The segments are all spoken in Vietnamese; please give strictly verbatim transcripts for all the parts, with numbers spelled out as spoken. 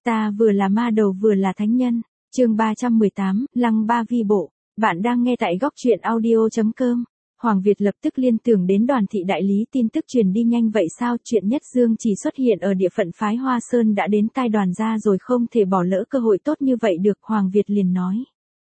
Ta vừa là ma đầu vừa là thánh nhân. Chương ba trăm mười tám, Lăng Ba Vi Bộ. Bạn đang nghe tại góc truyện audio.com. Hoàng Việt lập tức liên tưởng đến Đoàn thị đại lý, tin tức truyền đi nhanh vậy sao? Chuyện Nhất Dương chỉ xuất hiện ở địa phận phái Hoa Sơn đã đến tai Đoàn gia rồi, không thể bỏ lỡ cơ hội tốt như vậy được. Hoàng Việt liền nói.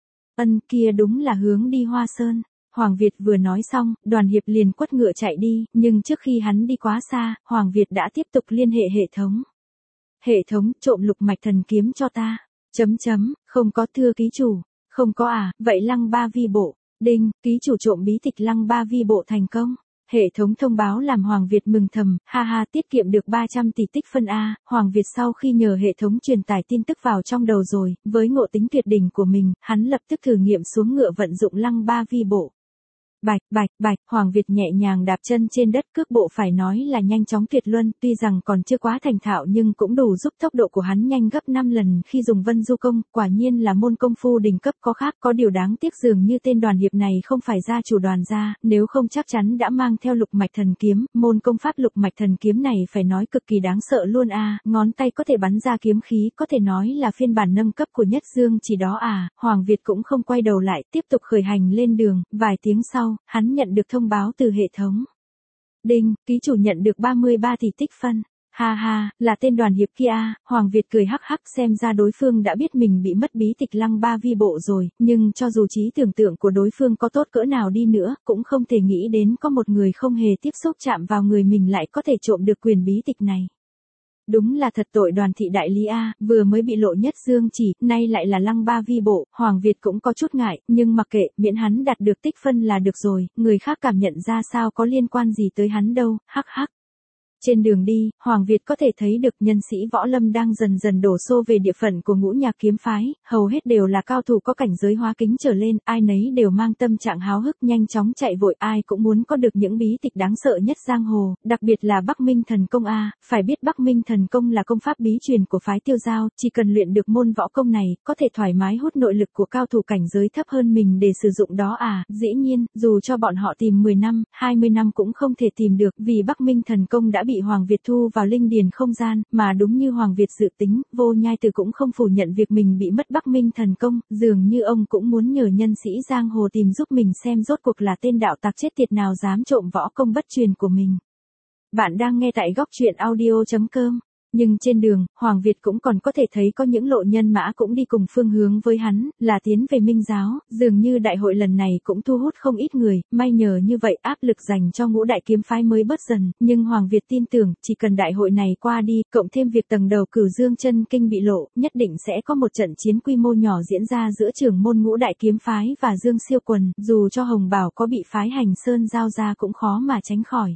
Ân, kia đúng là hướng đi Hoa Sơn. Hoàng Việt vừa nói xong, Đoàn Hiệp liền quất ngựa chạy đi, nhưng trước khi hắn đi quá xa, Hoàng Việt đã tiếp tục liên hệ hệ thống. Hệ thống, trộm lục mạch thần kiếm cho ta. Chấm chấm, không có thưa ký chủ. Không có à, vậy Lăng Ba Vi Bộ. Đinh, ký chủ trộm bí tịch Lăng Ba Vi Bộ thành công. Hệ thống thông báo làm Hoàng Việt mừng thầm, ha ha, tiết kiệm được ba trăm tỷ tích phân A. Hoàng Việt sau khi nhờ hệ thống truyền tải tin tức vào trong đầu rồi, với ngộ tính tuyệt đỉnh của mình, hắn lập tức thử nghiệm xuống ngựa vận dụng Lăng Ba Vi Bộ. Bạch, bạch, bạch, Hoàng Việt nhẹ nhàng đạp chân trên đất, cước bộ phải nói là nhanh chóng tuyệt luân, tuy rằng còn chưa quá thành thạo nhưng cũng đủ giúp tốc độ của hắn nhanh gấp năm lần khi dùng Vân Du Công, quả nhiên là môn công phu đỉnh cấp có khác. Có điều đáng tiếc dường như tên Đoàn Hiệp này không phải gia chủ Đoàn gia, nếu không chắc chắn đã mang theo lục mạch thần kiếm. Môn công pháp lục mạch thần kiếm này phải nói cực kỳ đáng sợ luôn a, ngón tay có thể bắn ra kiếm khí, có thể nói là phiên bản nâng cấp của Nhất Dương chỉ đó à. Hoàng Việt cũng không quay đầu lại, tiếp tục khởi hành lên đường. Vài tiếng sau, hắn nhận được thông báo từ hệ thống. Đinh, ký chủ nhận được ba mươi ba tỷ tích phân. Ha ha, là tên Đoàn Hiệp kia. Hoàng Việt cười hắc hắc, xem ra đối phương đã biết mình bị mất bí tịch Lăng Ba Vi Bộ rồi, nhưng cho dù trí tưởng tượng của đối phương có tốt cỡ nào đi nữa, cũng không thể nghĩ đến có một người không hề tiếp xúc chạm vào người mình lại có thể trộm được quyền bí tịch này. Đúng là thật tội Đoàn thị đại lý a, vừa mới bị lộ Nhất Dương chỉ, nay lại là Lăng Ba Vi Bộ. Hoàng Việt cũng có chút ngại, nhưng mặc kệ, miễn hắn đạt được tích phân là được rồi, người khác cảm nhận ra sao có liên quan gì tới hắn đâu, hắc hắc. Trên đường đi, Hoàng Việt có thể thấy được nhân sĩ võ lâm đang dần dần đổ xô về địa phận của Ngũ Nhạc kiếm phái, hầu hết đều là cao thủ có cảnh giới hóa kính trở lên, ai nấy đều mang tâm trạng háo hức nhanh chóng chạy vội, ai cũng muốn có được những bí tịch đáng sợ nhất giang hồ, đặc biệt là Bắc Minh Thần Công a, phải biết Bắc Minh Thần Công là công pháp bí truyền của phái Tiêu Giao, chỉ cần luyện được môn võ công này, có thể thoải mái hút nội lực của cao thủ cảnh giới thấp hơn mình để sử dụng đó à. Dĩ nhiên, dù cho bọn họ tìm mười năm, hai mươi năm cũng không thể tìm được, vì Bắc Minh Thần Công đã bị Hoàng Việt thu vào linh điền không gian, mà đúng như Hoàng Việt dự tính, Vô Nhai Từ cũng không phủ nhận việc mình bị mất Bắc Minh Thần Công, dường như ông cũng muốn nhờ nhân sĩ giang hồ tìm giúp mình xem rốt cuộc là tên đạo tặc chết tiệt nào dám trộm võ công bất truyền của mình. Bạn đang nghe tại góc truyện audio.com. Nhưng trên đường, Hoàng Việt cũng còn có thể thấy có những lộ nhân mã cũng đi cùng phương hướng với hắn, là tiến về Minh giáo, dường như đại hội lần này cũng thu hút không ít người, may nhờ như vậy áp lực dành cho Ngũ Đại kiếm phái mới bớt dần, nhưng Hoàng Việt tin tưởng, chỉ cần đại hội này qua đi, cộng thêm việc tầng đầu Cửu Dương chân kinh bị lộ, nhất định sẽ có một trận chiến quy mô nhỏ diễn ra giữa trưởng môn Ngũ Đại kiếm phái và Dương Siêu Quần, dù cho Hồng Bảo có bị phái Hành Sơn giao ra cũng khó mà tránh khỏi.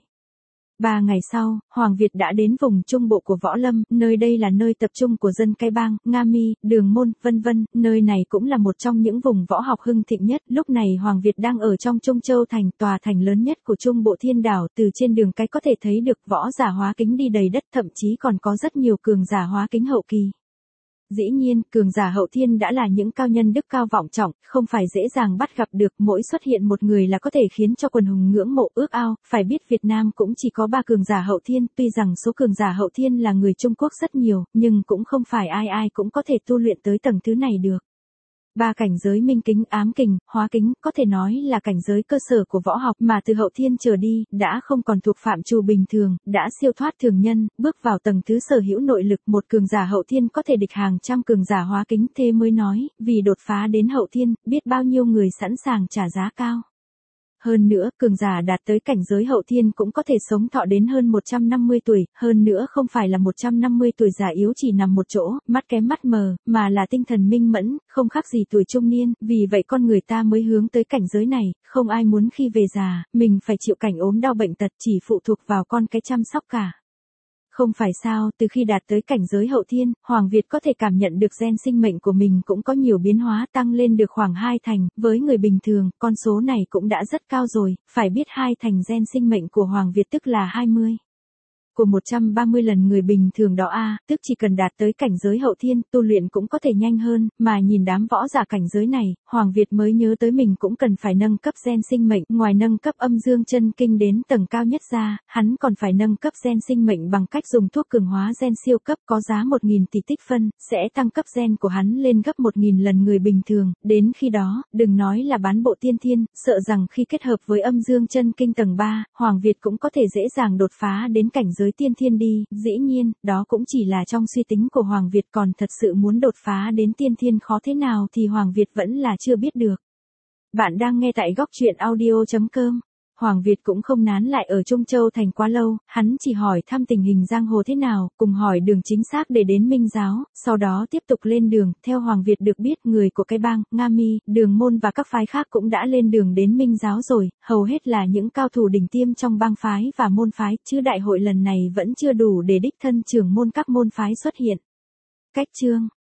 Ba ngày sau, Hoàng Việt đã đến vùng trung bộ của Võ Lâm, nơi đây là nơi tập trung của dân Cái Bang, Nga Mi, Đường Môn, vân vân, nơi này cũng là một trong những vùng võ học hưng thịnh nhất. Lúc này Hoàng Việt đang ở trong Trung Châu thành, tòa thành lớn nhất của Trung Bộ Thiên Đảo, từ trên đường cái có thể thấy được võ giả hóa kính đi đầy đất, thậm chí còn có rất nhiều cường giả hóa kính hậu kỳ. Dĩ nhiên, cường giả hậu thiên đã là những cao nhân đức cao vọng trọng, không phải dễ dàng bắt gặp được, mỗi xuất hiện một người là có thể khiến cho quần hùng ngưỡng mộ ước ao, phải biết Việt Nam cũng chỉ có ba cường giả hậu thiên, tuy rằng số cường giả hậu thiên là người Trung Quốc rất nhiều, nhưng cũng không phải ai ai cũng có thể tu luyện tới tầng thứ này được. Ba cảnh giới minh kính, ám kình, hóa kính, có thể nói là cảnh giới cơ sở của võ học mà từ hậu thiên trở đi, đã không còn thuộc phạm trù bình thường, đã siêu thoát thường nhân, bước vào tầng thứ sở hữu nội lực. Một cường giả hậu thiên có thể địch hàng trăm cường giả hóa kính, thế mới nói, vì đột phá đến hậu thiên, biết bao nhiêu người sẵn sàng trả giá cao. Hơn nữa, cường giả đạt tới cảnh giới hậu thiên cũng có thể sống thọ đến hơn một trăm năm mươi tuổi, hơn nữa không phải là một trăm năm mươi tuổi già yếu chỉ nằm một chỗ, mắt kém mắt mờ, mà là tinh thần minh mẫn, không khác gì tuổi trung niên, vì vậy con người ta mới hướng tới cảnh giới này, không ai muốn khi về già, mình phải chịu cảnh ốm đau bệnh tật, chỉ phụ thuộc vào con cái chăm sóc cả. Không phải sao, từ khi đạt tới cảnh giới hậu thiên, Hoàng Việt có thể cảm nhận được gen sinh mệnh của mình cũng có nhiều biến hóa, tăng lên được khoảng hai thành, với người bình thường, con số này cũng đã rất cao rồi, phải biết hai thành gen sinh mệnh của Hoàng Việt tức là hai mươi. của một trăm ba mươi lần người bình thường đó a, tức chỉ cần đạt tới cảnh giới hậu thiên, tu luyện cũng có thể nhanh hơn, mà nhìn đám võ giả cảnh giới này, Hoàng Việt mới nhớ tới mình cũng cần phải nâng cấp gen sinh mệnh, ngoài nâng cấp âm dương chân kinh đến tầng cao nhất ra, hắn còn phải nâng cấp gen sinh mệnh bằng cách dùng thuốc cường hóa gen siêu cấp có giá một nghìn tỷ tích phân, sẽ tăng cấp gen của hắn lên gấp một nghìn lần người bình thường, đến khi đó, đừng nói là bán bộ tiên thiên, sợ rằng khi kết hợp với âm dương chân kinh tầng ba, Hoàng Việt cũng có thể dễ dàng đột phá đến cảnh giới tiên thiên đi, dĩ nhiên, đó cũng chỉ là trong suy tính của Hoàng Việt, còn thật sự muốn đột phá đến tiên thiên khó thế nào thì Hoàng Việt vẫn là chưa biết được. Bạn đang nghe tại góc truyện audio chấm com. Hoàng Việt cũng không nán lại ở Trung Châu thành quá lâu, hắn chỉ hỏi thăm tình hình giang hồ thế nào, cùng hỏi đường chính xác để đến Minh giáo, sau đó tiếp tục lên đường, theo Hoàng Việt được biết người của cái bang, Nga Mi, Đường Môn và các phái khác cũng đã lên đường đến Minh giáo rồi, hầu hết là những cao thủ đỉnh tiêm trong bang phái và môn phái, chứ đại hội lần này vẫn chưa đủ để đích thân trưởng môn các môn phái xuất hiện. Cách chương